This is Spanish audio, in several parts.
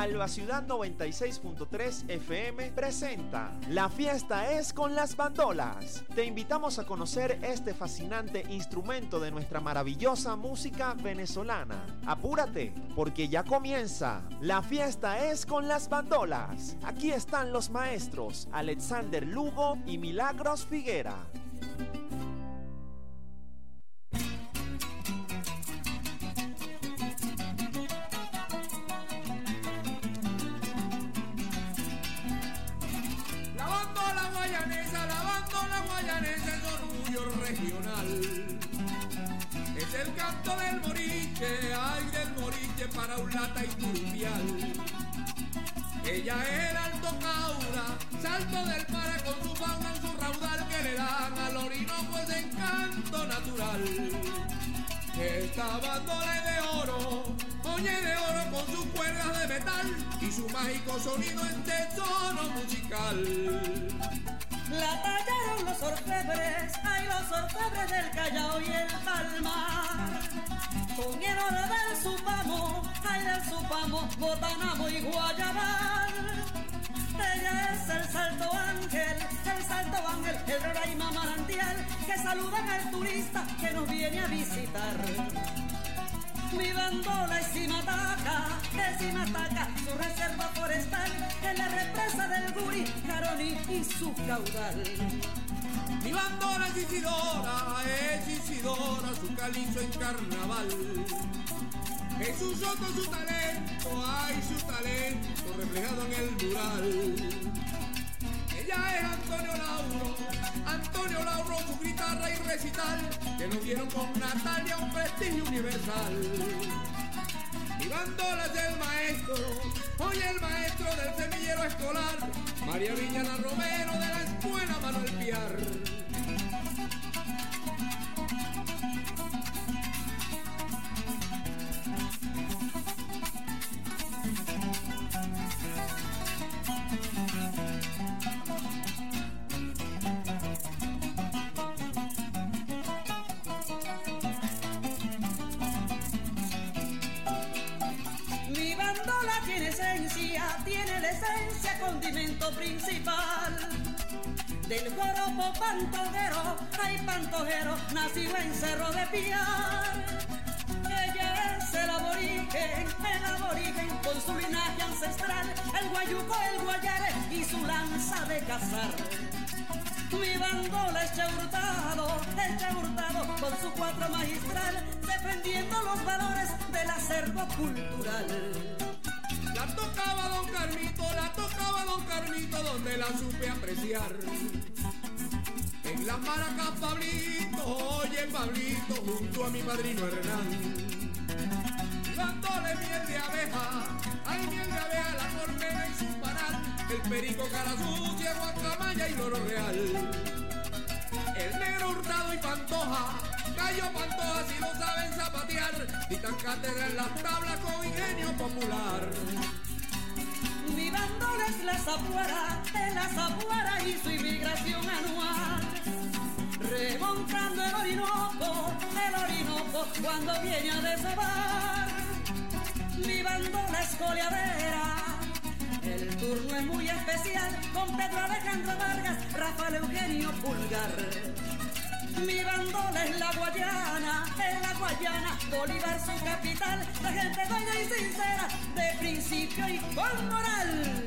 Alba Ciudad 96.3 FM presenta La fiesta es con las bandolas. Te invitamos a conocer este fascinante instrumento de nuestra maravillosa música venezolana. Apúrate, porque ya comienza La fiesta es con las bandolas. Aquí están los maestros Alexander Lugo y Milagros Figuera. Es el canto del moriche, ay del moriche para un lata y turbial. Ella es el Alto Caura, salto del mar con su fauna en su raudal que le dan al Orinoco ese encanto natural. Esta bandola es de oro, oye de oro con sus cuerdas de metal y su mágico sonido en tono musical. La tallaron los orfebres, ay los orfebres del Callao y el Palmar. Con el oro del Supamo, ay del Supamo, Botanamo y Guayabal. Ella es el Salto Ángel, el Roraima manantial, que saludan al turista que nos viene a visitar. Mi bandola es Simataca, su reserva forestal, en la represa del Guri, Caroni y su caudal. Mi bandola es Isidora, su calizo en carnaval. En sus ojos su talento, ay su talento reflejado en el mural. Ella es Antonio Lauro, su guitarra y recital, que nos dieron con Natalia un prestigio universal. Mi bandola es el maestro, hoy el maestro del semillero escolar, María Villana Romero de la escuela Manuel Piar. Tiene la esencia, condimento principal del joropo pantojero, ay pantojero, nacido en Cerro de Piar. Ella es el aborigen, con su linaje ancestral, el guayuco, el guayare y su lanza de cazar. Mi bandola es Hurtado, con su cuatro magistral, defendiendo los valores del acervo cultural. La tocaba don Carlito, donde la supe apreciar. En las maracas Pablito, oye Pablito, junto a mi padrino Hernán. Dándole miel de abeja, ay miel de abeja, la corneta y su panal, el perico cara sucia, guacamaya y loro real. El negro Hurtado y Pantoja, Gallo Pantoja si lo saben zapatear, dictan cátedra en las tablas con ingenio popular. Mi bandola es la zapuara y su inmigración anual. Remontando el Orinoco cuando viene a desovar. Mi bandola es coleadera, el turno es muy especial, con Pedro Alejandro Vargas, Rafael Eugenio Pulgar. Mi bandola es la Guayana, Bolívar su capital, la gente buena y sincera, de principio y con moral.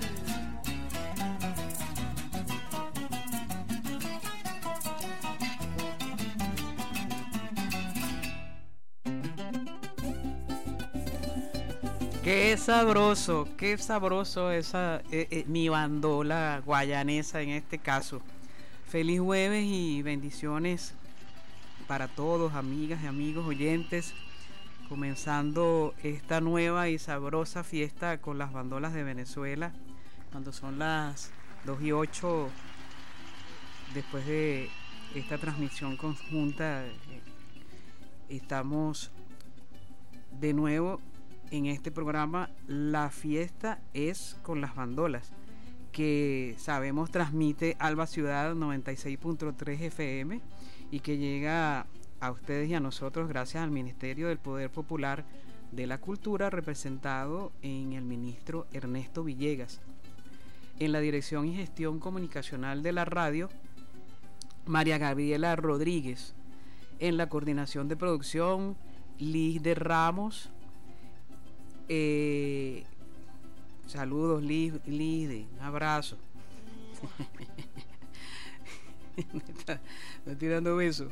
Qué sabroso esa mi bandola guayanesa en este caso. Feliz jueves y bendiciones para todos, amigas y amigos oyentes, comenzando esta nueva y sabrosa fiesta con las bandolas de Venezuela, cuando son las 2:08, después de esta transmisión conjunta, estamos de nuevo en este programa. La fiesta es con las bandolas, que sabemos transmite Alba Ciudad 96.3 FM y que llega a ustedes y a nosotros gracias al Ministerio del Poder Popular de la Cultura, representado en el ministro Ernesto Villegas. En la dirección y gestión comunicacional de la radio, María Gabriela Rodríguez. En la coordinación de producción, Liz de Ramos. Saludos, Liz, un abrazo. Me está tirando besos.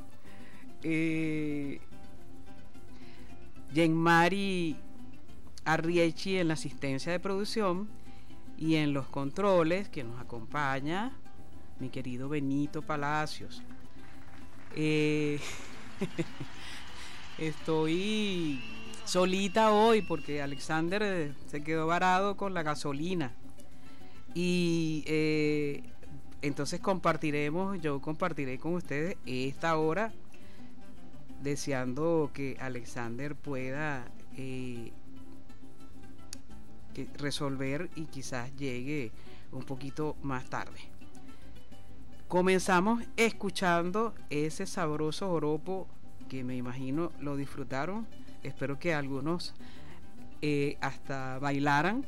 Yenmari Arriechi en la asistencia de producción, y en los controles que nos acompaña mi querido Benito Palacios. Estoy solita hoy porque Alexander se quedó varado con la gasolina, y entonces yo compartiré con ustedes esta hora, deseando que Alexander pueda resolver y quizás llegue un poquito más tarde. Comenzamos escuchando ese sabroso joropo que me imagino lo disfrutaron. Espero que algunos hasta bailaran.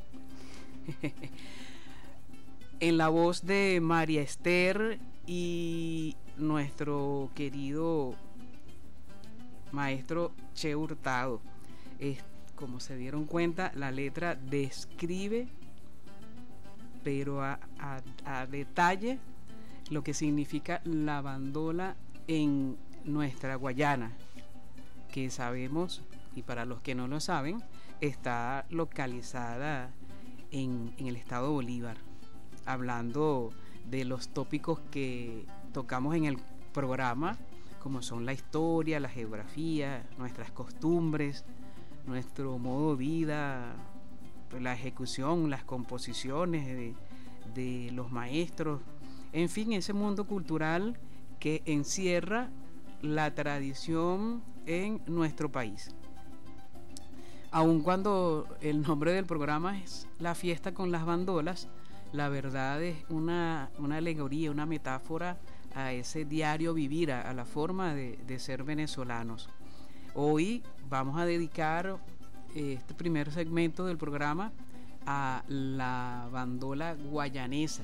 En la voz de María Esther y nuestro querido maestro Che Hurtado. Como se dieron cuenta, la letra describe, pero a detalle, lo que significa la bandola en nuestra Guayana, que sabemos, y para los que no lo saben, está localizada en el estado de Bolívar. Hablando de los tópicos que tocamos en el programa, como son la historia, la geografía, nuestras costumbres, nuestro modo de vida, la ejecución, las composiciones de los maestros, en fin, ese mundo cultural que encierra la tradición en nuestro país. Aun cuando el nombre del programa es La Fiesta con las Bandolas, la verdad es una alegoría, una metáfora a ese diario vivir, a la forma de ser venezolanos. Hoy vamos a dedicar este primer segmento del programa a la bandola guayanesa,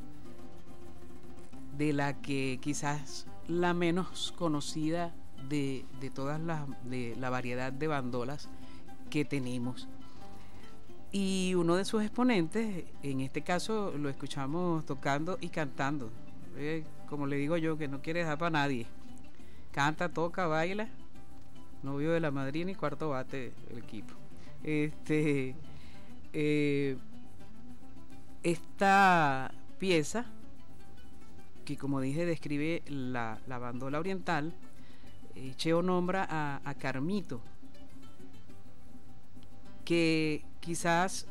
de la que quizás la menos conocida de todas de la variedad de bandolas que tenemos. Y uno de sus exponentes, en este caso lo escuchamos tocando y cantando, como le digo yo, que no quiere dejar para nadie. Canta, toca, baila, novio de la madrina y cuarto bate el equipo. Esta pieza, que como dije describe la bandola oriental, Cheo nombra a Carmito, que quizás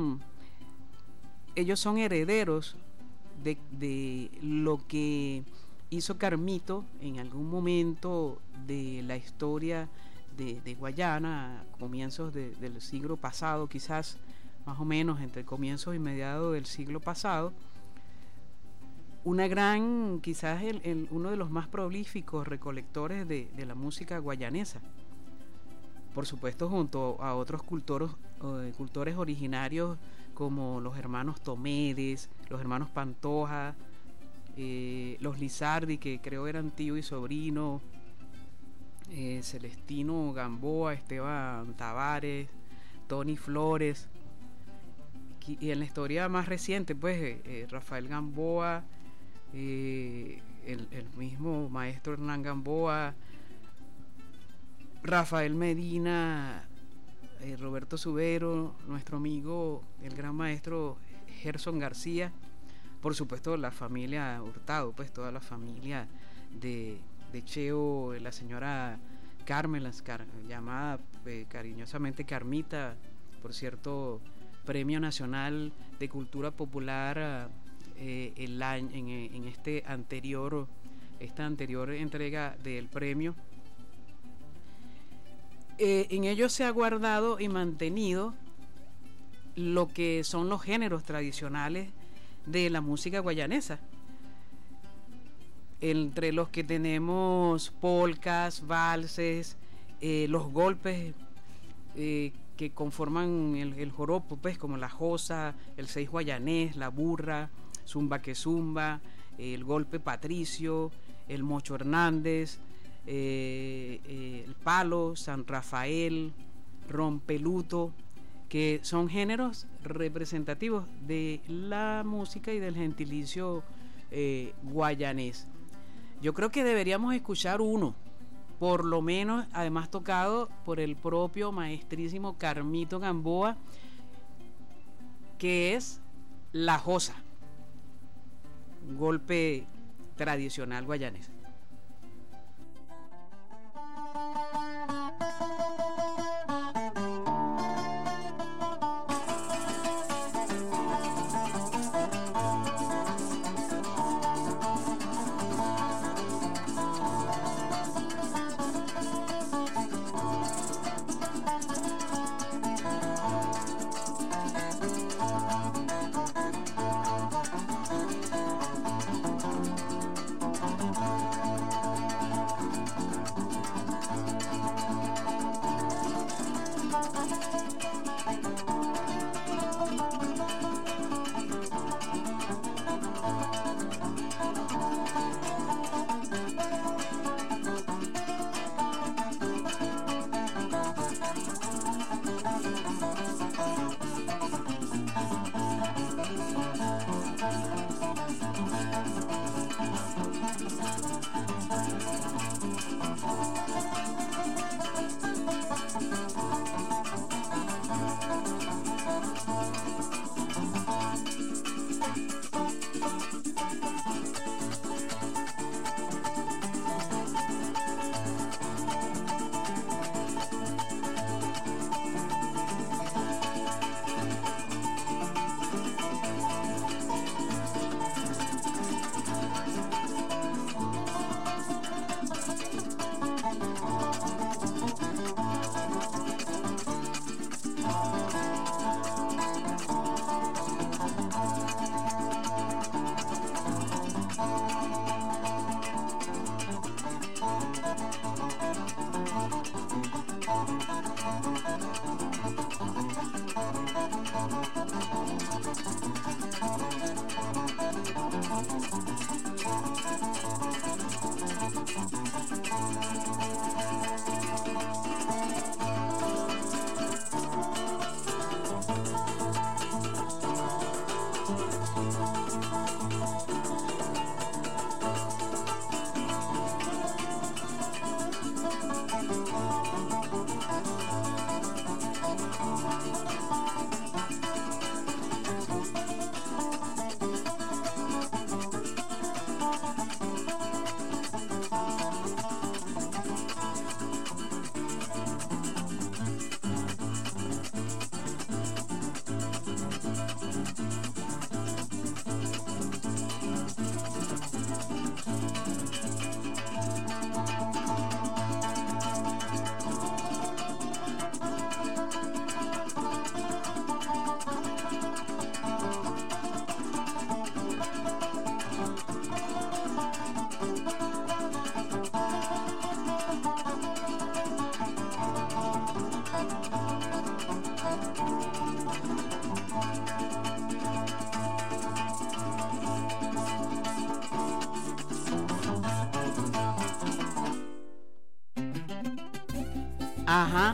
ellos son herederos de lo que hizo Carmito en algún momento de la historia de Guayana, a comienzos del siglo pasado, quizás más o menos entre comienzos y mediados del siglo pasado. Una gran, quizás uno de los más prolíficos recolectores de la música guayanesa, por supuesto junto a otros cultores originarios como los hermanos Tomedes, los hermanos Pantoja, los Lizardi, que creo eran tío y sobrino, Celestino Gamboa, Esteban Tavares, Tony Flores, y en la historia más reciente pues Rafael Gamboa, el mismo maestro Hernán Gamboa, Rafael Medina, Roberto Subero, nuestro amigo el gran maestro Gerson García, por supuesto la familia Hurtado, pues toda la familia de Cheo, la señora Carmen, llamada cariñosamente Carmita, por cierto, Premio Nacional de Cultura Popular en esta anterior entrega del premio. En ello se ha guardado y mantenido lo que son los géneros tradicionales de la música guayanesa, entre los que tenemos polcas, valses, los golpes que conforman el joropo, pues, como la josa, el seis guayanés, la burra, zumba que zumba, el golpe patricio, el mocho Hernández, el palo, San Rafael, rompeluto, que son géneros representativos de la música y del gentilicio guayanés. Yo creo que deberíamos escuchar uno, por lo menos, además tocado por el propio maestrísimo Carmito Gamboa, que es la josa, un golpe tradicional guayanés. Ajá.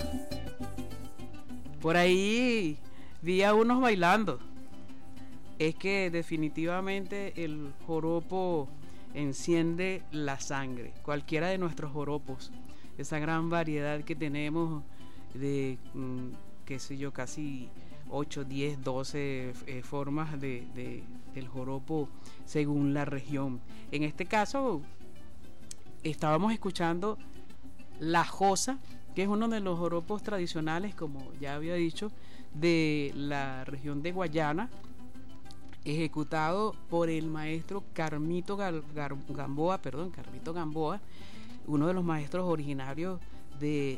Por ahí vi a unos bailando. Es que definitivamente el joropo enciende la sangre. Cualquiera de nuestros joropos, esa gran variedad que tenemos de, qué sé yo, casi 8, 10, 12 formas del joropo según la región. En este caso, estábamos escuchando la josa, que es uno de los joropos tradicionales, como ya había dicho, de la región de Guayana, ejecutado por el maestro Carmito Gamboa, uno de los maestros originarios de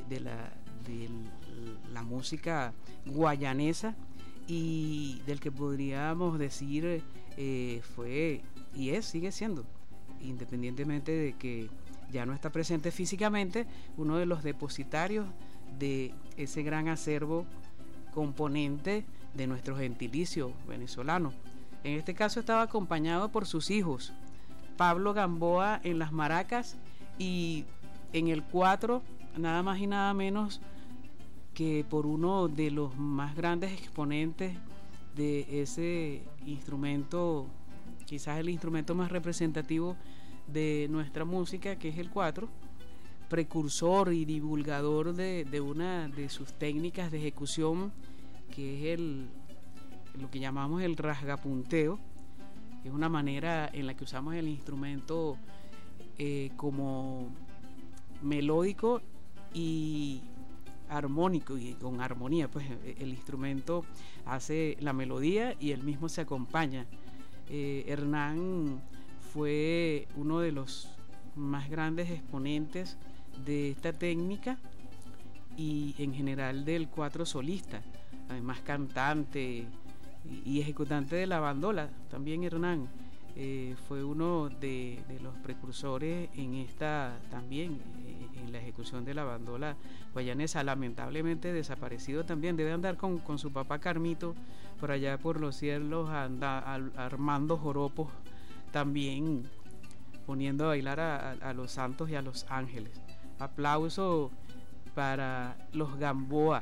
la música guayanesa, y del que podríamos decir fue y sigue siendo, independientemente de que ya no está presente físicamente, uno de los depositarios de ese gran acervo componente de nuestro gentilicio venezolano. En este caso estaba acompañado por sus hijos, Pablo Gamboa en las maracas, y en el 4, nada más y nada menos que por uno de los más grandes exponentes de ese instrumento, quizás el instrumento más representativo de nuestra música, que es el 4, precursor y divulgador de una de sus técnicas de ejecución, que es lo que llamamos el rasgapunteo. Es una manera en la que usamos el instrumento como melódico y armónico, y con armonía, pues el instrumento hace la melodía y él mismo se acompaña. Hernán fue uno de los más grandes exponentes de esta técnica y en general del 4 solista, además cantante y ejecutante de la bandola. También Hernán fue uno de los precursores en esta también en la ejecución de la bandola guayanesa, lamentablemente desaparecido también. Debe andar con su papá Carmito por allá por los cielos, armando joropos, también poniendo a bailar a los santos y a los ángeles. Aplauso para los Gamboa.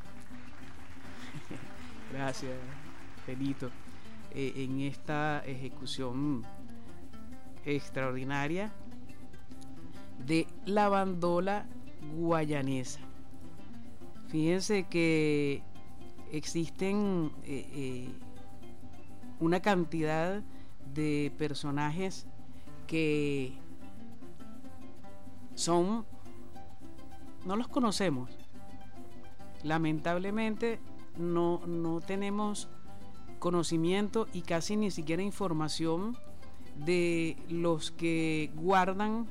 Gracias, Benito. En esta ejecución extraordinaria de la bandola guayanesa. Fíjense que existen una cantidad de personajes que no los conocemos. Lamentablemente no tenemos conocimiento y casi ni siquiera información de los que guardan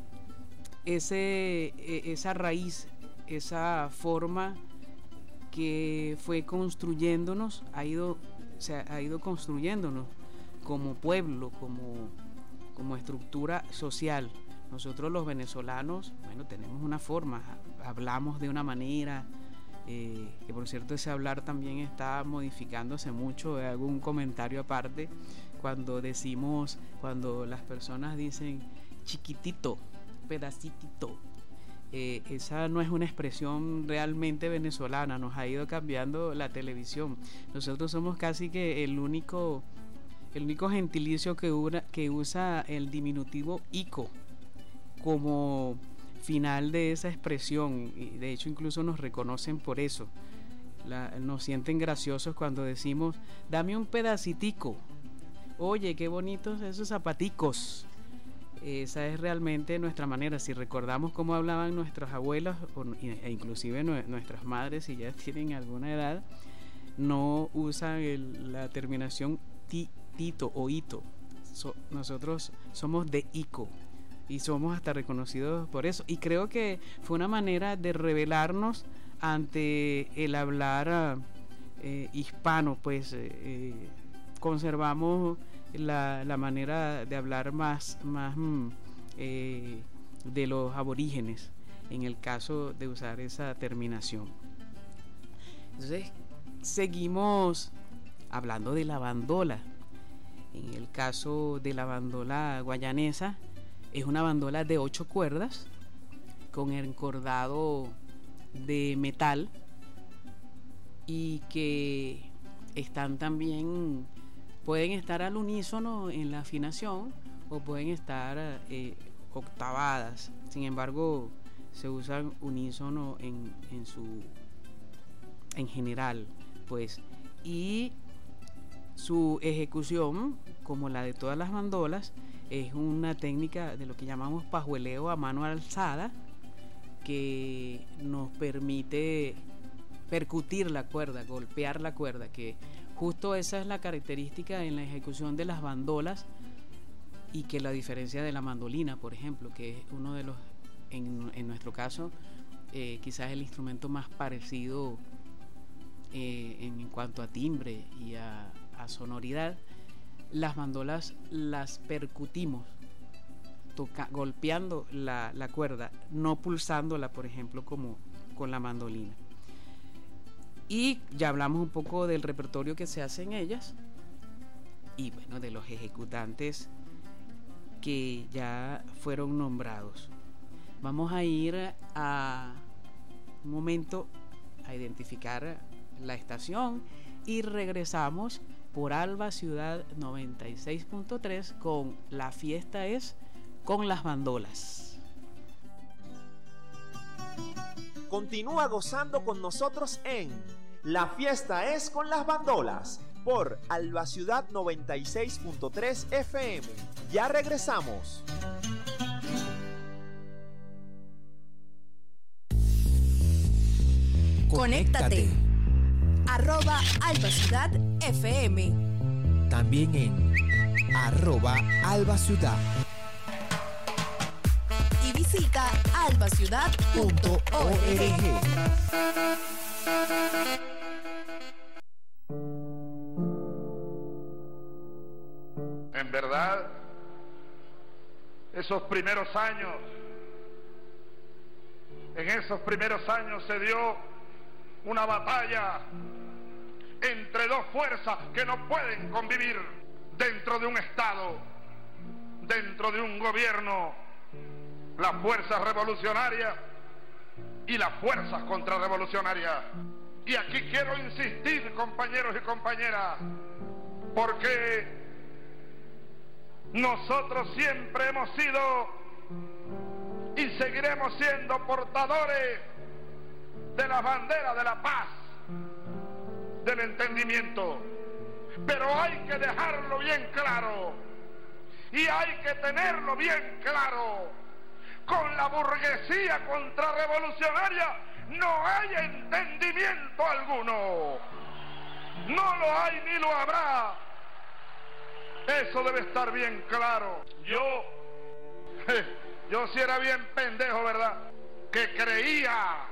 esa raíz, esa forma que fue construyéndonos, ha ido construyéndonos como pueblo, como estructura social. Nosotros los venezolanos, bueno, tenemos una forma, hablamos de una manera, que por cierto ese hablar también está modificándose mucho. Hago un comentario aparte cuando las personas dicen chiquitito, pedacitito, esa no es una expresión realmente venezolana, nos ha ido cambiando la televisión. Nosotros somos casi que el único gentilicio que usa el diminutivo ico como final de esa expresión, y de hecho incluso nos reconocen por eso. Nos sienten graciosos cuando decimos dame un pedacitico, oye qué bonitos esos zapaticos. Esa es realmente nuestra manera. Si recordamos cómo hablaban nuestras abuelas e inclusive nuestras madres, si ya tienen alguna edad, no usan la terminación tito o ito. Nosotros somos de ico y somos hasta reconocidos por eso, y creo que fue una manera de revelarnos ante el hablar hispano. Pues conservamos la manera de hablar más de los aborígenes en el caso de usar esa terminación. Entonces seguimos hablando de la bandola. En el caso de la bandola guayanesa, es una bandola de 8 cuerdas con encordado de metal y que están también, pueden estar al unísono en la afinación o pueden estar octavadas. Sin embargo, se usan unísono en general, pues, y su ejecución, como la de todas las bandolas, es una técnica de lo que llamamos pajueleo a mano alzada, que nos permite percutir la cuerda, golpear la cuerda, que justo esa es la característica en la ejecución de las bandolas, y que la diferencia de la mandolina, por ejemplo, que es uno de los, en nuestro caso, quizás el instrumento más parecido en cuanto a timbre y a sonoridad. Las bandolas las percutimos golpeando la cuerda, no pulsándola, por ejemplo, como con la mandolina. Y ya hablamos un poco del repertorio que se hace en ellas y bueno, de los ejecutantes que ya fueron nombrados. Vamos a ir a un momento a identificar la estación y regresamos por Alba Ciudad 96.3 con La Fiesta es con las bandolas. Continúa gozando con nosotros en La Fiesta es con las bandolas por Alba Ciudad 96.3 FM. Ya regresamos. Conéctate. @AlbaCiudadFM. También en @AlbaCiudad. Y visita albaciudad.org. En verdad, esos primeros años, en esos primeros años se dio una batalla entre dos fuerzas que no pueden convivir dentro de un Estado, dentro de un gobierno, las fuerzas revolucionarias y las fuerzas contrarrevolucionarias. Y aquí quiero insistir, compañeros y compañeras, porque nosotros siempre hemos sido y seguiremos siendo portadores de la bandera de la paz, del entendimiento, pero hay que dejarlo bien claro y hay que tenerlo bien claro: con la burguesía contrarrevolucionaria no hay entendimiento alguno, no lo hay ni lo habrá. Eso debe estar bien claro. Yo sí era bien pendejo, ¿verdad?, que creía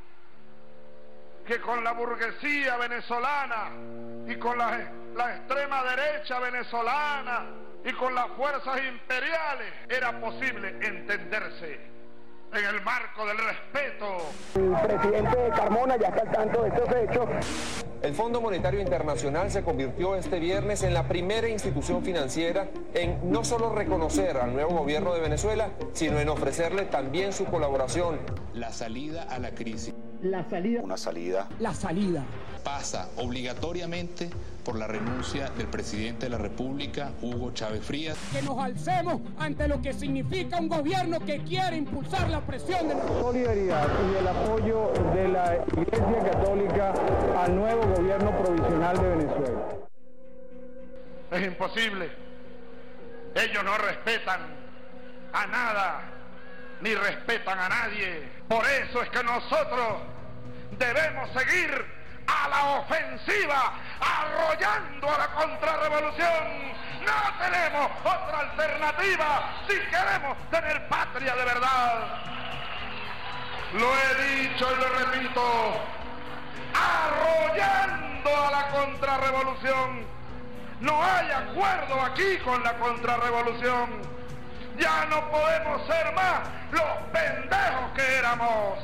que con la burguesía venezolana y con la extrema derecha venezolana y con las fuerzas imperiales era posible entenderse en el marco del respeto. El presidente Carmona ya está al tanto de estos hechos. El Fondo Monetario Internacional se convirtió este viernes en la primera institución financiera en no solo reconocer al nuevo gobierno de Venezuela, sino en ofrecerle también su colaboración. La salida a la crisis. La salida. Una salida. La salida. Pasa obligatoriamente por la renuncia del presidente de la República, Hugo Chávez Frías. Que nos alcemos ante lo que significa un gobierno que quiere impulsar la presión de la solidaridad y el apoyo de la Iglesia Católica al nuevo gobierno provisional de Venezuela. Es imposible. Ellos no respetan a nada, ni respetan a nadie. Por eso es que nosotros debemos seguir a la ofensiva, arrollando a la contrarrevolución. No tenemos otra alternativa si queremos tener patria de verdad. Lo he dicho y lo repito, arrollando a la contrarrevolución. No hay acuerdo aquí con la contrarrevolución. Ya no podemos ser más los pendejos que éramos.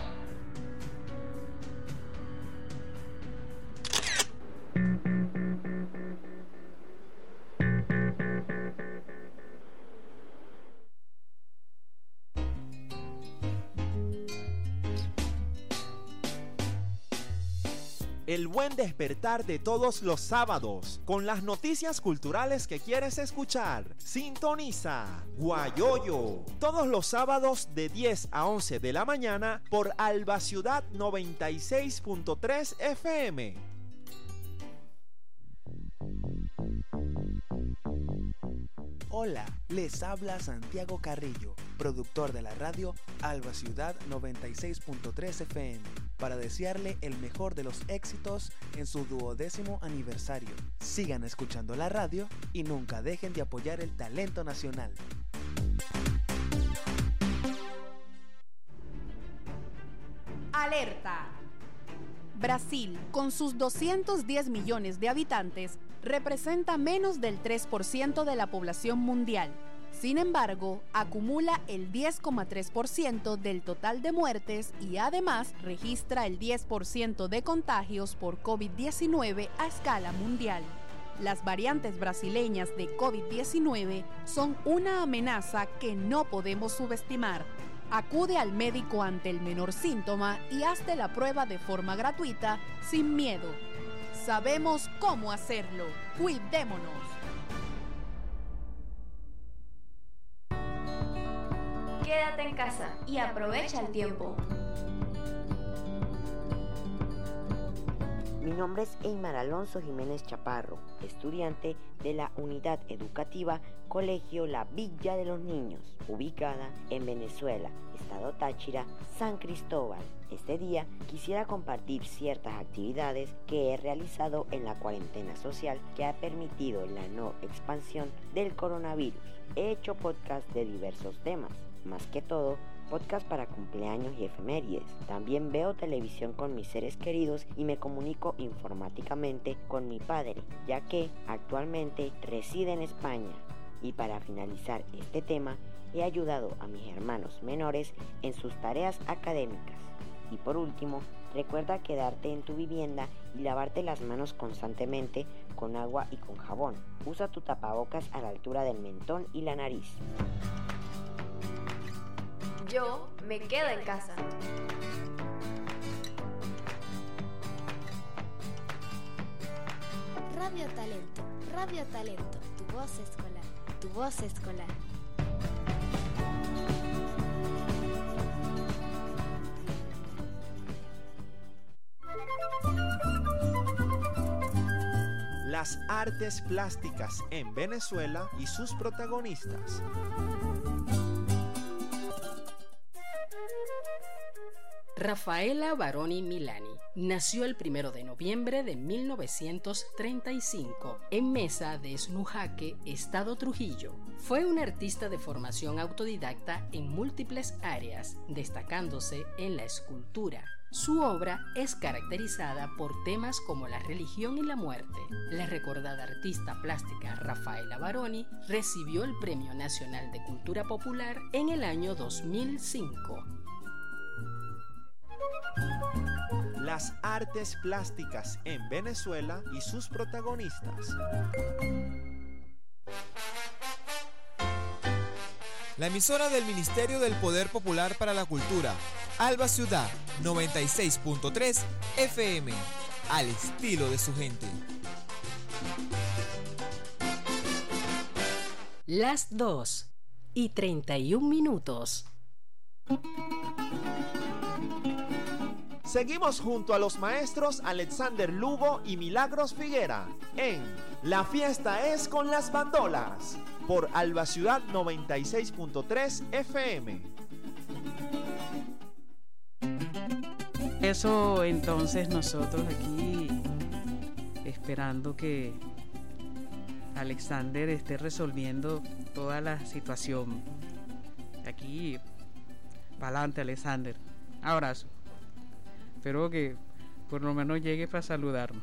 El buen despertar de todos los sábados, con las noticias culturales que quieres escuchar. Sintoniza Guayoyo, todos los sábados de 10 a 11 de la mañana por Alba Ciudad 96.3 FM. Hola, les habla Santiago Carrillo, productor de la radio Alba Ciudad 96.3 FM, para desearle el mejor de los éxitos en su 12º aniversario. Sigan escuchando la radio y nunca dejen de apoyar el talento nacional. Alerta. Brasil, con sus 210 millones de habitantes, representa menos del 3% de la población mundial. Sin embargo, acumula el 10,3% del total de muertes y además registra el 10% de contagios por COVID-19 a escala mundial. Las variantes brasileñas de COVID-19 son una amenaza que no podemos subestimar. Acude al médico ante el menor síntoma y hazte la prueba de forma gratuita, sin miedo. Sabemos cómo hacerlo. Cuidémonos. Quédate en casa y aprovecha el tiempo. Mi nombre es Eymar Alonso Jiménez Chaparro, estudiante de la Unidad Educativa Colegio La Villa de los Niños, ubicada en Venezuela, Estado Táchira, San Cristóbal. Este día quisiera compartir ciertas actividades que he realizado en la cuarentena social que ha permitido la no expansión del coronavirus. He hecho podcast de diversos temas, más que todo podcast para cumpleaños y efemérides. También veo televisión con mis seres queridos y me comunico informáticamente con mi padre, ya que actualmente reside en España. Y para finalizar este tema, he ayudado a mis hermanos menores en sus tareas académicas. Y por último, recuerda quedarte en tu vivienda y lavarte las manos constantemente con agua y con jabón. Usa tu tapabocas a la altura del mentón y la nariz. Yo me quedo en casa. Radio Talento, tu voz escolar. Las artes plásticas en Venezuela y sus protagonistas. Rafaela Baroni Milani nació el 1 de noviembre de 1935 en Mesa de Esnujaque, Estado Trujillo. Fue una artista de formación autodidacta en múltiples áreas, destacándose en la escultura. Su obra es caracterizada por temas como la religión y la muerte. La recordada artista plástica Rafaela Baroni recibió el Premio Nacional de Cultura Popular en el año 2005. Las artes plásticas en Venezuela y sus protagonistas. La emisora del Ministerio del Poder Popular para la Cultura, Alba Ciudad 96.3 FM, al estilo de su gente. Las 2:31. Seguimos junto a los maestros Alexander Lugo y Milagros Figuera en La Fiesta es con las Bandolas por Alba Ciudad 96.3 FM. Eso entonces nosotros aquí esperando que Alexander esté resolviendo toda la situación. Aquí, para adelante, Alexander. Abrazo. Espero que por lo menos llegue para saludarnos.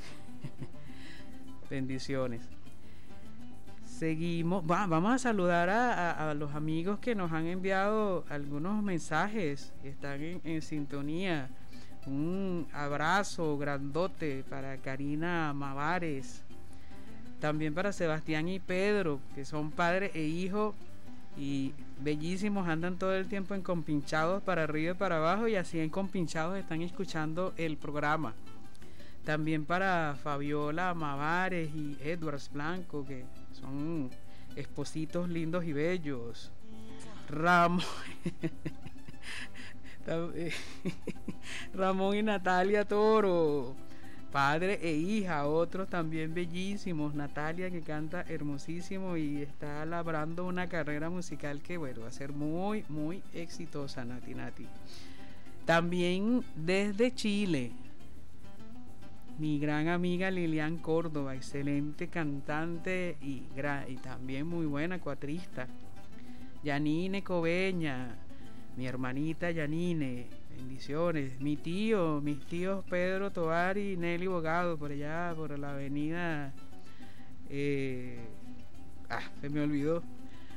Bendiciones. Seguimos. Vamos a saludar a los amigos que nos han enviado algunos mensajes. Están en sintonía. Un abrazo grandote para Karina Mavares. También para Sebastián y Pedro, que son padre e hijo y bellísimos, andan todo el tiempo en compinchados para arriba y para abajo, y así en compinchados están escuchando el programa. También para Fabiola Mavares y Edwards Blanco, que son espositos lindos y bellos. Ramón y Natalia Toro, padre e hija, otros también bellísimos. Natalia, que canta hermosísimo y está labrando una carrera musical que bueno, va a ser muy muy exitosa. Nati. También desde Chile, mi gran amiga Lilian Córdoba, excelente cantante y también muy buena cuatrista. Yanine Coveña, mi hermanita Yanine, bendiciones. Mis tíos Pedro Tovar y Nelly Bogado, por allá, por la avenida, se me olvidó.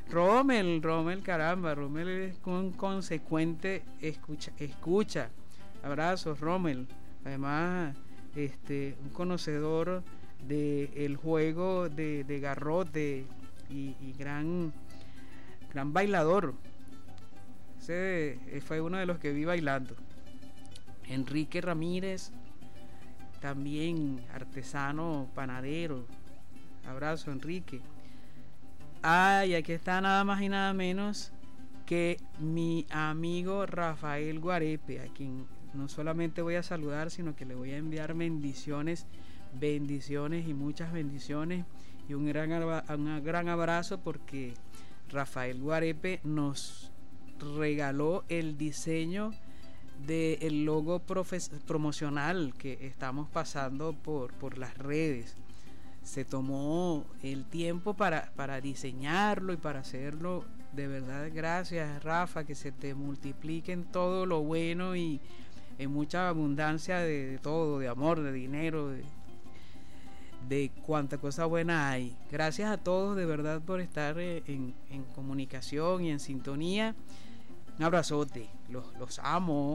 Rommel, caramba, Rommel es un consecuente escucha. Abrazos, Rommel. Además, un conocedor del juego de garrote y gran bailador. Ese fue uno de los que vi bailando. Enrique Ramírez, también artesano panadero. Abrazo, Enrique. Y aquí está nada más y nada menos que mi amigo Rafael Guarepe, a quien no solamente voy a saludar, sino que le voy a enviar bendiciones y muchas bendiciones y un gran abrazo, porque Rafael Guarepe nos regaló el diseño del logo promocional que estamos pasando por las redes. Se tomó el tiempo para diseñarlo y para hacerlo. De verdad, gracias, Rafa, que se te multiplique en todo lo bueno y en mucha abundancia de todo, de amor, de dinero, de cuánta cosa buena hay. Gracias a todos de verdad por estar en comunicación y en sintonía. Un abrazote, los amo.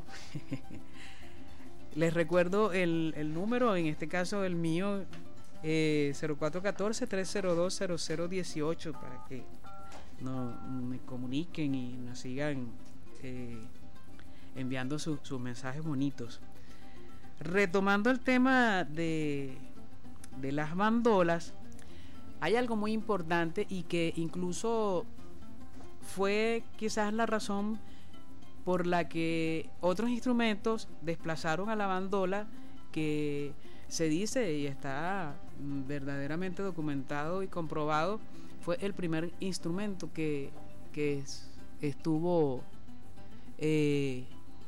Les recuerdo el número, en este caso el mío, 0414-302-0018, para que me comuniquen y nos sigan enviando sus mensajes bonitos. Retomando el tema de las bandolas, hay algo muy importante y que incluso fue quizás la razón por la que otros instrumentos desplazaron a la bandola, que se dice y está verdaderamente documentado y comprobado, fue el primer instrumento que estuvo en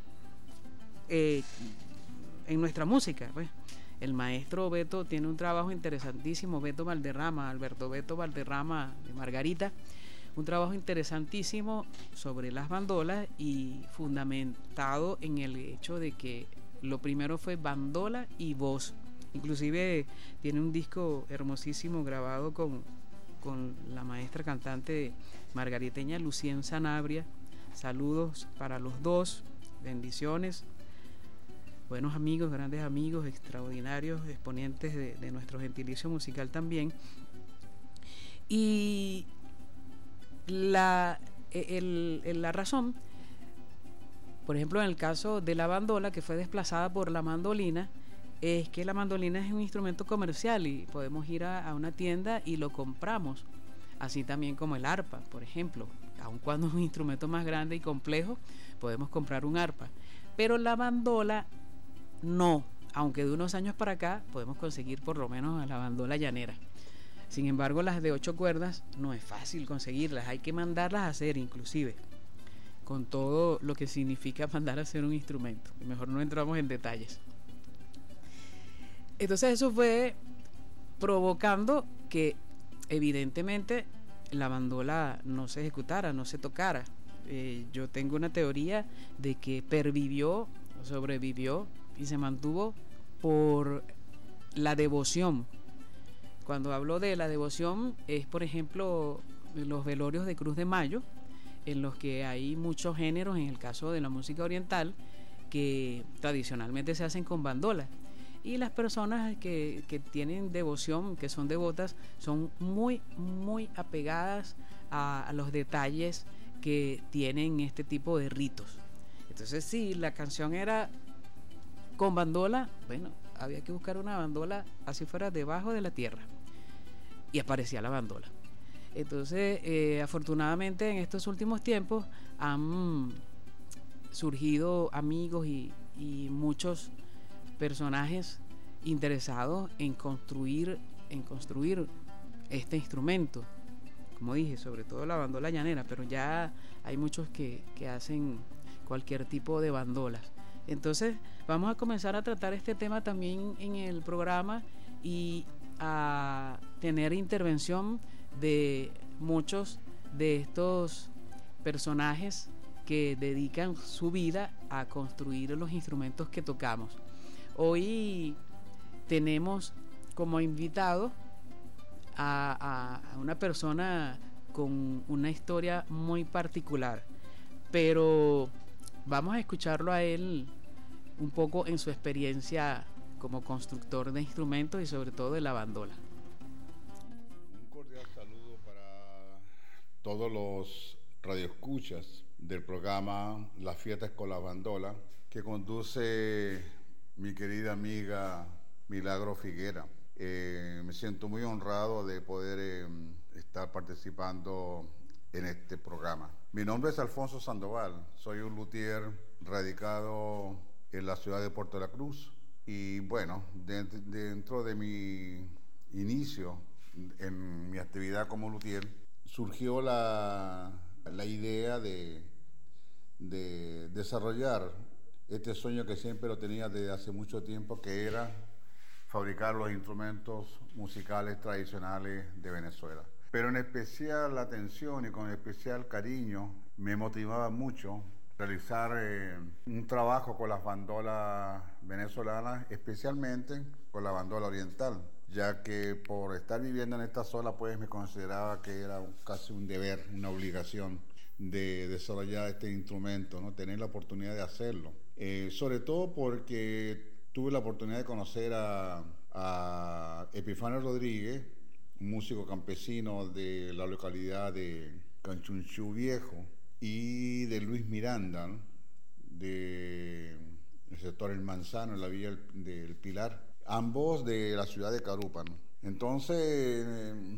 nuestra música. Pues el maestro Beto tiene un trabajo interesantísimo, Alberto Beto Valderrama de Margarita, un trabajo interesantísimo sobre las bandolas y fundamentado en el hecho de que lo primero fue bandola y voz. Inclusive tiene un disco hermosísimo grabado con la maestra cantante margariteña Lucien Sanabria. Saludos para los dos, bendiciones. Buenos amigos, grandes amigos, extraordinarios exponentes de nuestro gentilicio musical también. Y la razón, por ejemplo, en el caso de la bandola, que fue desplazada por la mandolina, es que la mandolina es un instrumento comercial y podemos ir a una tienda y lo compramos, así también como el arpa, por ejemplo. Aun cuando es un instrumento más grande y complejo, podemos comprar un arpa, pero la bandola no, aunque de unos años para acá podemos conseguir por lo menos a la bandola llanera. Sin embargo, las de 8 cuerdas no es fácil conseguirlas, hay que mandarlas a hacer, inclusive con todo lo que significa mandar a hacer un instrumento. Mejor no entramos en detalles. Entonces eso fue provocando que evidentemente la bandola no se ejecutara, no se tocara. Yo tengo una teoría de que pervivió, sobrevivió y se mantuvo por la devoción. Cuando hablo de la devoción es, por ejemplo, los velorios de Cruz de Mayo, en los que hay muchos géneros, en el caso de la música oriental, que tradicionalmente se hacen con bandola. Y las personas que tienen devoción, que son devotas, son muy, muy apegadas a los detalles que tienen este tipo de ritos. Entonces, si la canción era con bandola, bueno, había que buscar una bandola así fuera debajo de la tierra. Y aparecía la bandola. Entonces, afortunadamente en estos últimos tiempos han surgido amigos y muchos personajes interesados en construir este instrumento, como dije, sobre todo la bandola llanera, pero ya hay muchos que hacen cualquier tipo de bandolas. Entonces vamos a comenzar a tratar este tema también en el programa y a tener intervención de muchos de estos personajes que dedican su vida a construir los instrumentos que tocamos. Hoy tenemos como invitado a una persona con una historia muy particular, pero vamos a escucharlo a él un poco en su experiencia como constructor de instrumentos y sobre todo de la bandola. Un cordial saludo para todos los radioescuchas del programa Las Fiestas con la Bandola, que conduce mi querida amiga Milagro Figuera. Me siento muy honrado de poder estar participando en este programa. Mi nombre es Alfonso Sandoval, soy un luthier radicado en la ciudad de Puerto La Cruz y bueno, dentro de mi inicio en mi actividad como luthier surgió la idea de desarrollar este sueño que siempre lo tenía desde hace mucho tiempo, que era fabricar los instrumentos musicales tradicionales de Venezuela. Pero en especial atención y con especial cariño me motivaba mucho realizar un trabajo con las bandolas venezolanas, especialmente con la bandola oriental, ya que por estar viviendo en esta zona pues me consideraba que era casi un deber, una obligación de desarrollar este instrumento, ¿no? Tener la oportunidad de hacerlo. Sobre todo porque tuve la oportunidad de conocer a Epifanio Rodríguez, un músico campesino de la localidad de Canchunchú Viejo, y de Luis Miranda, ¿no? Del sector El Manzano, en la villa del Pilar, ambos de la ciudad de Carúpano. Entonces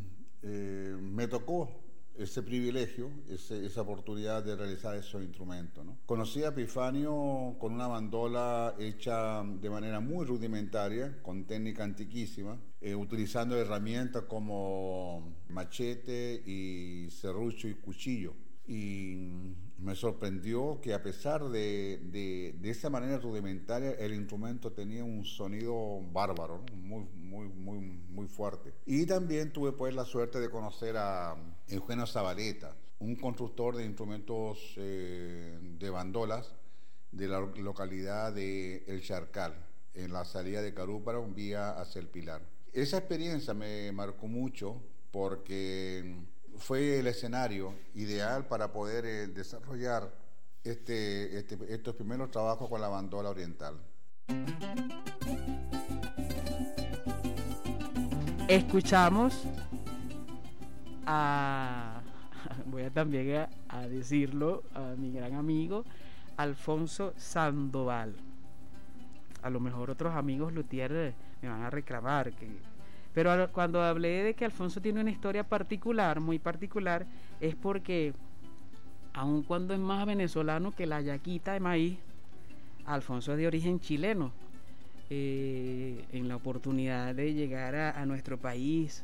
me tocó ese privilegio, esa oportunidad de realizar esos instrumentos, ¿no? Conocí a Epifanio con una bandola hecha de manera muy rudimentaria, con técnica antiquísima, utilizando herramientas como machete y serrucho y cuchillo. Y me sorprendió que a pesar de esa manera rudimentaria, el instrumento tenía un sonido bárbaro, ¿no? muy fuerte. Y también tuve pues la suerte de conocer a Eugenio Zabaleta, un constructor de instrumentos de bandolas de la localidad de El Charcal, en la salida de Carúpano, vía hacia El Pilar. Esa experiencia me marcó mucho porque fue el escenario ideal para poder desarrollar estos primeros trabajos con la bandola oriental. Escuchamos voy a también a decirlo, a mi gran amigo Alfonso Sandoval. A lo mejor otros amigos luthier me van a reclamar pero cuando hablé de que Alfonso tiene una historia particular, muy particular, es porque aun cuando es más venezolano que la yaquita de maíz, Alfonso es de origen chileno. En la oportunidad de llegar a nuestro país,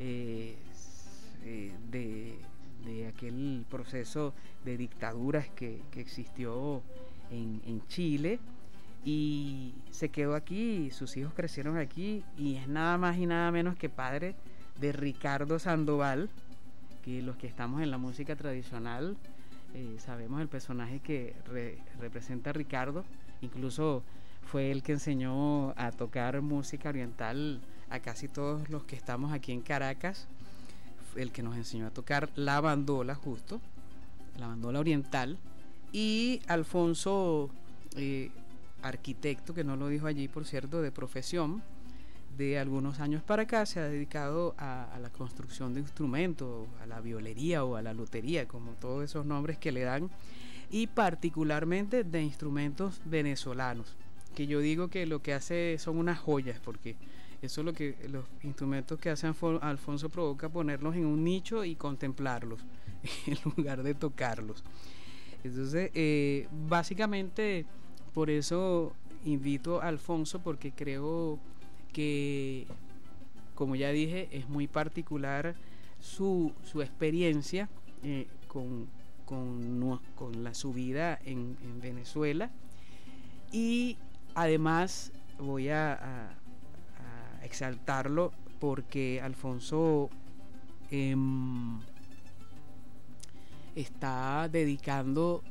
de aquel proceso de dictaduras que existió en Chile, y se quedó aquí, sus hijos crecieron aquí, y es nada más y nada menos que padre de Ricardo Sandoval, que los que estamos en la música tradicional sabemos el personaje que representa a Ricardo. Incluso fue el que enseñó a tocar música oriental a casi todos los que estamos aquí en Caracas, el que nos enseñó a tocar la bandola, justo la bandola oriental. Y Alfonso, arquitecto, que no lo dijo allí, por cierto, de profesión, de algunos años para acá se ha dedicado a la construcción de instrumentos, a la violería o a la lutería, como todos esos nombres que le dan, y particularmente de instrumentos venezolanos, que yo digo que lo que hace son unas joyas, porque eso es lo que los instrumentos que hace Alfonso provoca ponerlos en un nicho y contemplarlos en lugar de tocarlos. Entonces, básicamente por eso invito a Alfonso, porque creo que, como ya dije, es muy particular su experiencia con su vida en Venezuela. Y además voy a exaltarlo porque Alfonso está dedicando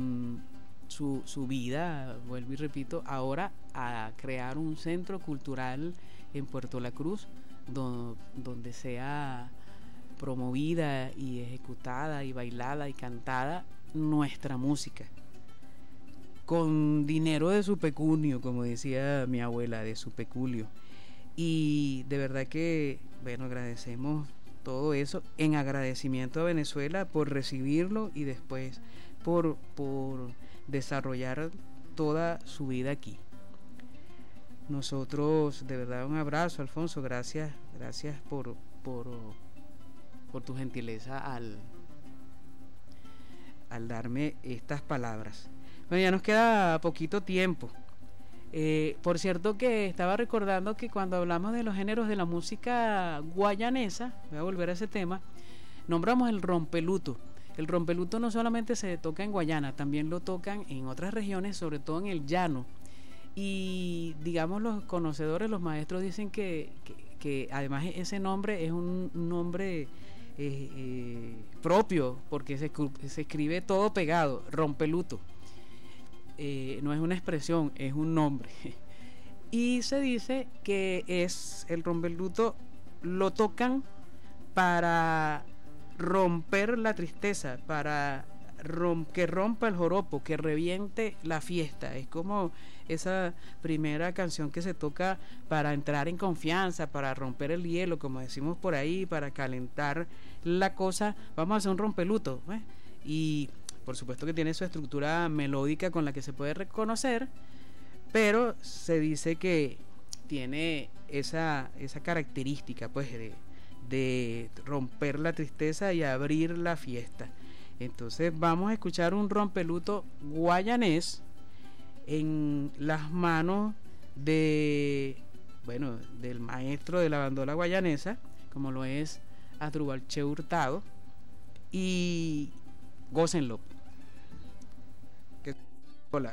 su vida, vuelvo y repito, ahora a crear un centro cultural en Puerto La Cruz donde sea promovida y ejecutada y bailada y cantada nuestra música con dinero de su pecunio, como decía mi abuela, de su peculio. Y de verdad que, bueno, agradecemos todo eso en agradecimiento a Venezuela por recibirlo y después por desarrollar toda su vida aquí. Nosotros, de verdad, un abrazo, Alfonso, gracias por tu gentileza al darme estas palabras. Bueno, ya nos queda poquito tiempo. Por cierto, que estaba recordando que cuando hablamos de los géneros de la música guayanesa, voy a volver a ese tema, nombramos el rompeluto. El rompeluto no solamente se toca en Guayana, también lo tocan en otras regiones, sobre todo en el llano. Y digamos, los conocedores, los maestros dicen que además ese nombre es un nombre propio, porque se escribe todo pegado, rompeluto. No es una expresión, es un nombre. Y se dice que es el rompeluto, lo tocan para romper la tristeza, para que rompa el joropo, que reviente la fiesta. Es como esa primera canción que se toca para entrar en confianza, para romper el hielo, como decimos por ahí, para calentar la cosa. Vamos a hacer un rompeluto, ¿eh? Y por supuesto que tiene su estructura melódica con la que se puede reconocer, pero se dice que tiene esa característica, pues, de romper la tristeza y abrir la fiesta. Entonces vamos a escuchar un rompeluto guayanés en las manos del maestro de la bandola guayanesa, como lo es Asdrúbal Che Hurtado, y gócenlo. Hola.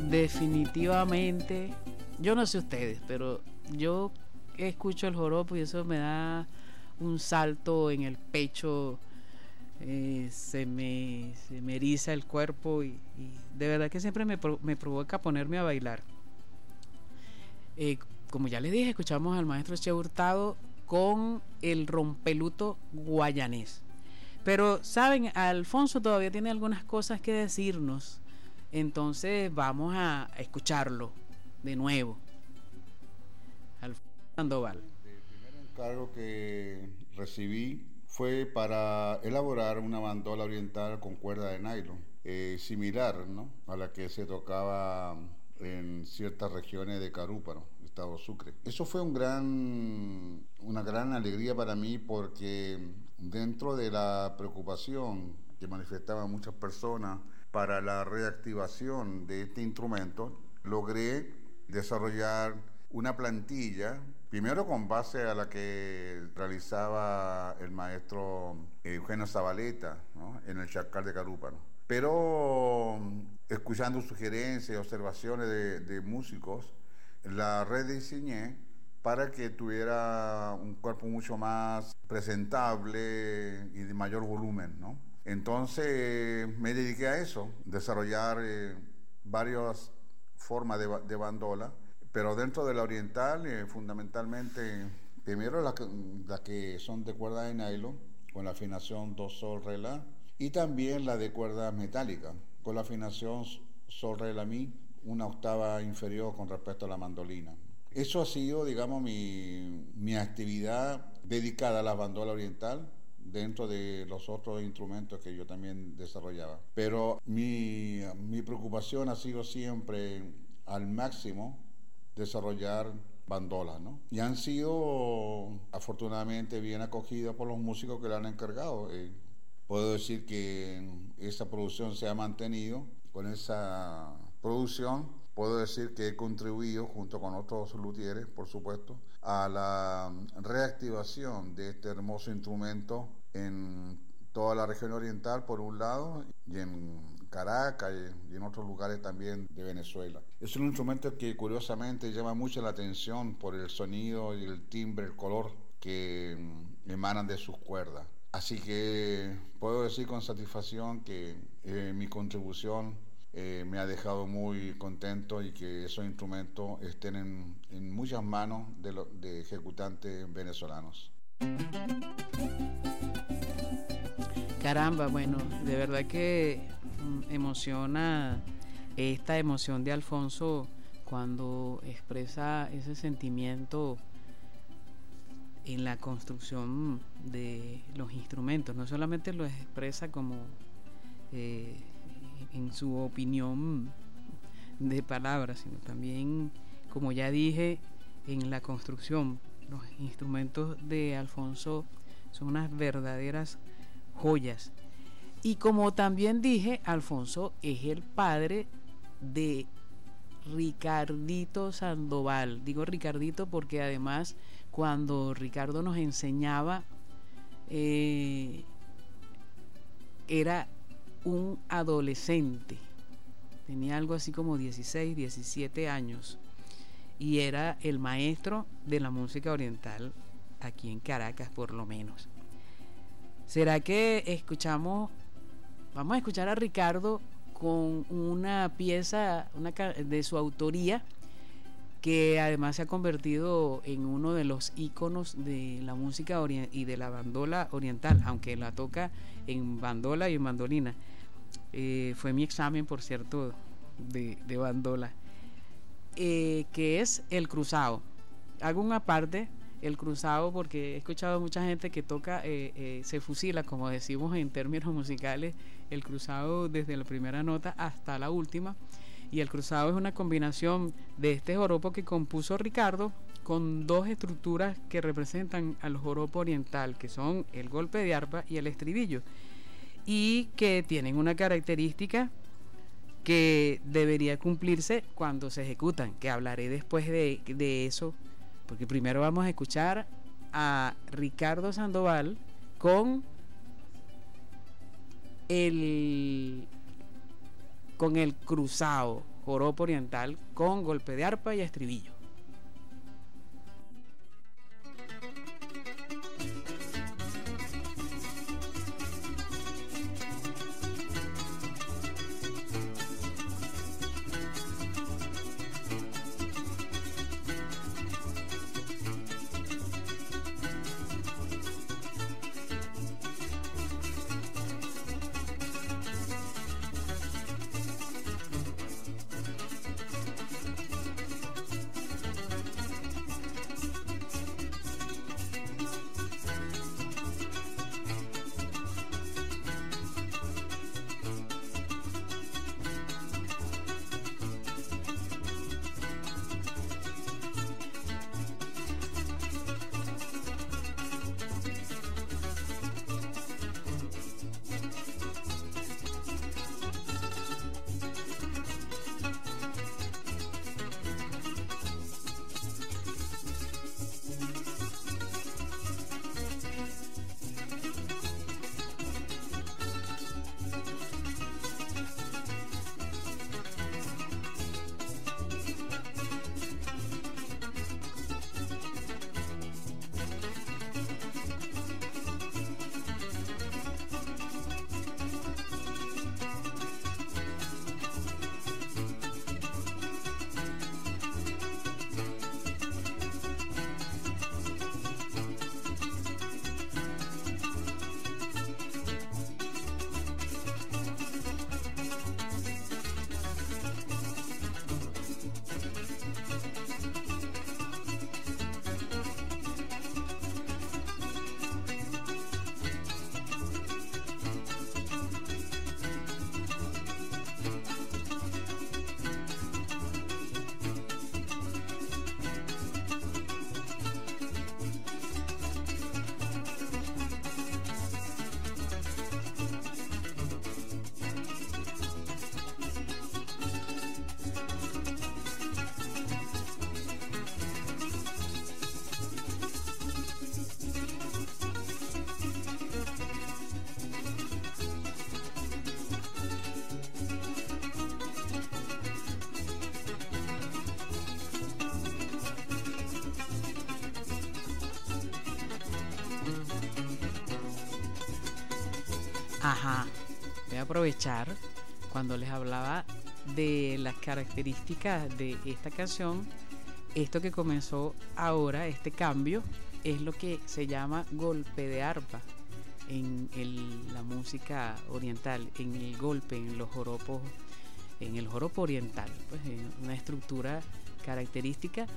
definitivamente, yo no sé ustedes, pero yo escucho el joropo y eso me da un salto en el pecho, se me eriza el cuerpo y de verdad que siempre me provoca ponerme a bailar. Como ya les dije, escuchamos al maestro Che Hurtado con el rompeluto guayanés. Pero, ¿saben? Alfonso todavía tiene algunas cosas que decirnos. Entonces vamos a escucharlo de nuevo. Alfonso Sandoval. El primer encargo que recibí fue para elaborar una bandola oriental con cuerda de nylon, similar, ¿no?, a la que se tocaba en ciertas regiones de Carúpano, estado Sucre. Eso fue una gran alegría para mí, porque dentro de la preocupación que manifestaban muchas personas para la reactivación de este instrumento, logré desarrollar una plantilla, primero con base a la que realizaba el maestro Eugenio Zabaleta, ¿no?, en el Chacal de Carúpano. Pero escuchando sugerencias y observaciones de músicos, la rediseñé para que tuviera un cuerpo mucho más presentable y de mayor volumen, ¿no? Entonces me dediqué a eso, desarrollar varias formas de bandola, pero dentro de la oriental, fundamentalmente, primero las que son de cuerda de nylon, con la afinación do, sol, re, la, y también la de cuerda metálica, con la afinación sol, re, la, mi, una octava inferior con respecto a la mandolina. Eso ha sido, digamos, mi actividad dedicada a la bandola oriental, dentro de los otros instrumentos que yo también desarrollaba. Pero mi preocupación ha sido siempre al máximo desarrollar bandolas, ¿no? Y han sido afortunadamente bien acogidas por los músicos que la han encargado. Puedo decir que esa producción se ha mantenido. Con esa producción puedo decir que he contribuido, junto con otros luthieres, por supuesto, a la reactivación de este hermoso instrumento en toda la región oriental, por un lado, y en Caracas y en otros lugares también de Venezuela. Es un instrumento que curiosamente llama mucho la atención por el sonido y el timbre, el color que emanan de sus cuerdas. Así que puedo decir con satisfacción que mi contribución me ha dejado muy contento, y que esos instrumentos estén en muchas manos de ejecutantes venezolanos. Caramba, bueno, de verdad que emociona esta emoción de Alfonso cuando expresa ese sentimiento en la construcción de los instrumentos. No solamente lo expresa como en su opinión de palabras, sino también, como ya dije, en la construcción. Los instrumentos de Alfonso son unas verdaderas joyas. Y como también dije, Alfonso es el padre de Ricardito Sandoval. Digo Ricardito porque además cuando Ricardo nos enseñaba era un adolescente, tenía algo así como 16, 17 años, y era el maestro de la música oriental aquí en Caracas, por lo menos. ¿Será que vamos a escuchar a Ricardo con una pieza de su autoría, que además se ha convertido en uno de los íconos de la música y de la bandola oriental, aunque la toca en bandola y en mandolina? Fue mi examen, por cierto, de bandola, que es el cruzado. Hago una parte, el cruzado, porque he escuchado mucha gente que toca, se fusila, como decimos en términos musicales, el cruzado desde la primera nota hasta la última. Y el cruzado es una combinación de este joropo que compuso Ricardo con dos estructuras que representan al joropo oriental, que son el golpe de arpa y el estribillo, y que tienen una característica que debería cumplirse cuando se ejecutan, que hablaré después de eso, porque primero vamos a escuchar a Ricardo Sandoval con el cruzado joropo oriental con golpe de arpa y estribillo. Ajá, voy a aprovechar cuando les hablaba de las características de esta canción. Esto que comenzó ahora, este cambio, es lo que se llama golpe de arpa en la música oriental, en el golpe, en los joropos, en el joropo oriental, pues en una estructura característica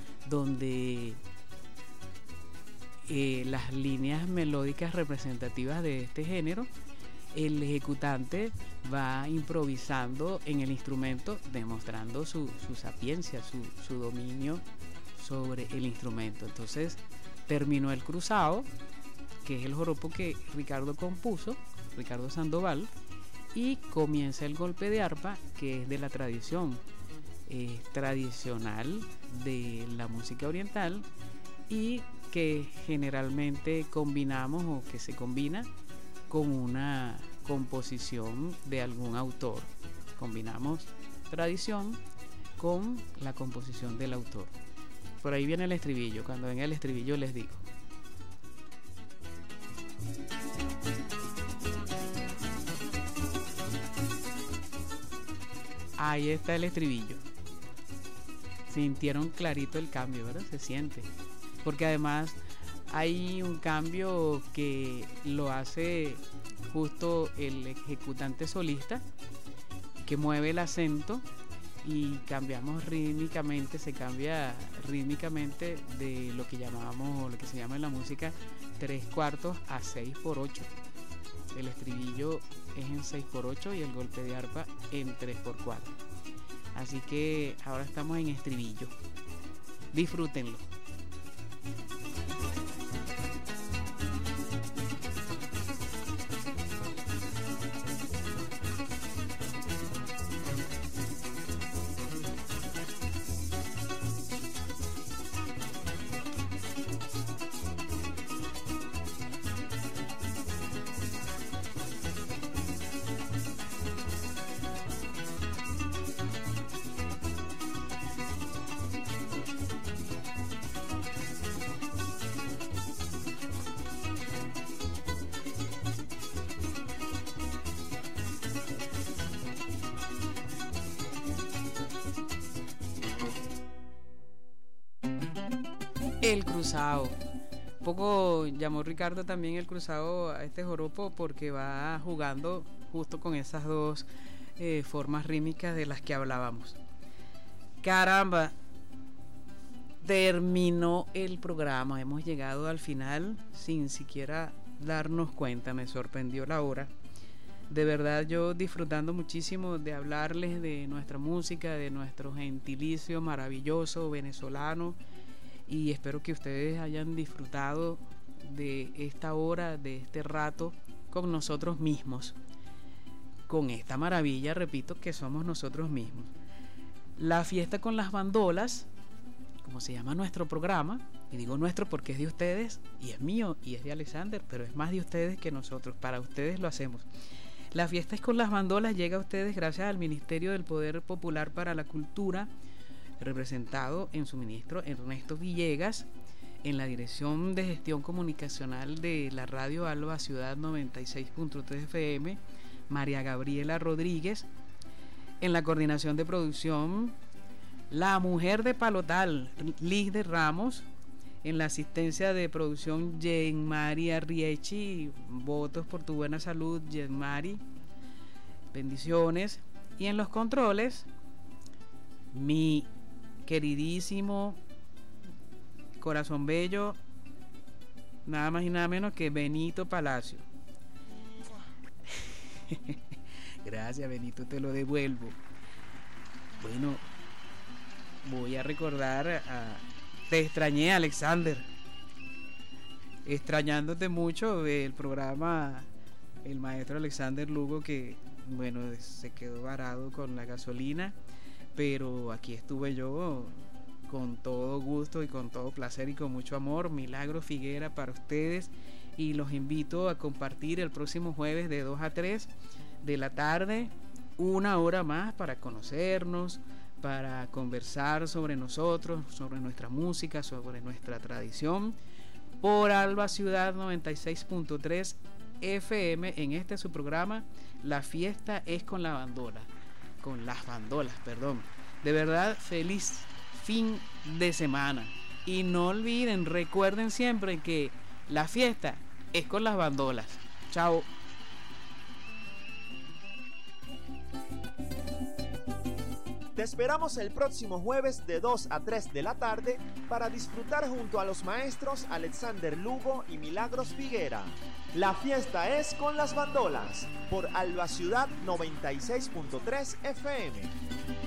donde las líneas melódicas representativas de este género, el ejecutante va improvisando en el instrumento, demostrando su sapiencia, su dominio sobre el instrumento. Entonces terminó el cruzado, que es el joropo que Ricardo compuso, Ricardo Sandoval, y comienza el golpe de arpa, que es de la tradición tradicional de la música oriental y que generalmente combinamos o que se combina con una composición de algún autor. Combinamos tradición con la composición del autor. Por ahí viene el estribillo. Cuando venga el estribillo les digo. Ahí está el estribillo. Sintieron clarito el cambio, ¿verdad? Se siente. Porque además hay un cambio que lo hace justo el ejecutante solista, que mueve el acento y cambiamos rítmicamente, se cambia rítmicamente de lo que llamamos, o lo que se llama en la música 3/4 a 6/8. El estribillo es en 6/8 y el golpe de arpa en 3/4. Así que ahora estamos en estribillo. Disfrútenlo. El cruzado. Poco llamó Ricardo también el cruzado a este joropo porque va jugando justo con esas dos formas rítmicas de las que hablábamos. Caramba, terminó el programa, hemos llegado al final sin siquiera darnos cuenta, me sorprendió la hora. De verdad, yo disfrutando muchísimo de hablarles de nuestra música, de nuestro gentilicio maravilloso venezolano, y espero que ustedes hayan disfrutado de esta hora, de este rato con nosotros mismos, con esta maravilla, repito, que somos nosotros mismos. La fiesta con las bandolas, como se llama nuestro programa, y digo nuestro porque es de ustedes y es mío y es de Alexander, pero es más de ustedes que nosotros, para ustedes lo hacemos. La fiesta con las bandolas llega a ustedes gracias al Ministerio del Poder Popular para la Cultura, representado en su ministro Ernesto Villegas, en la Dirección de Gestión Comunicacional de la Radio Alba Ciudad 96.3 FM, María Gabriela Rodríguez, en la coordinación de producción, la mujer de Palotal, Liz de Ramos, en la asistencia de producción, Jenmari Arriechi, votos por tu buena salud, Jenmari, bendiciones, y en los controles, mi queridísimo corazón bello, nada más y nada menos que Benito Palacio. Gracias, Benito, te lo devuelvo. Bueno, voy a recordar te extrañé, Alexander, extrañándote mucho del programa el maestro Alexander Lugo, que bueno, se quedó varado con la gasolina, pero aquí estuve yo con todo gusto y con todo placer y con mucho amor. Milagros Figuera para ustedes, y los invito a compartir el próximo jueves de 2 a 3 de la tarde, una hora más para conocernos, para conversar sobre nosotros, sobre nuestra música, sobre nuestra tradición, por Alba Ciudad 96.3 FM, en este su programa La Fiesta es con la bandola, con las bandolas, perdón. De verdad, feliz fin de semana, y no olviden, recuerden siempre que la fiesta es con las bandolas. Chao. Te esperamos el próximo jueves de 2 a 3 de la tarde para disfrutar junto a los maestros Alexander Lugo y Milagros Figuera. La fiesta es con las bandolas por Alba Ciudad 96.3 FM.